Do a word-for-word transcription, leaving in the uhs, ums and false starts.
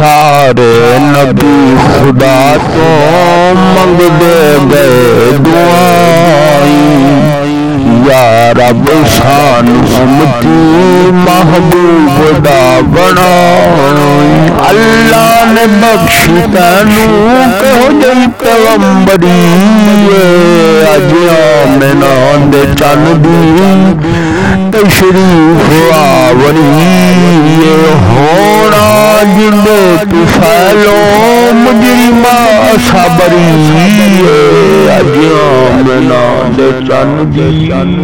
सारे नबी खुदा तो मंगदे गए दुआई। या रब सान उम्मती महबूब दा बनाई। अल्लाह ने बख्शी तैनू कहो जई पैगंबरी अज आमना दे चन दी तशरीफ आवरी। होना जिंदे तू फैलो मुजरिमा सबरी अज आमना दे चन दी।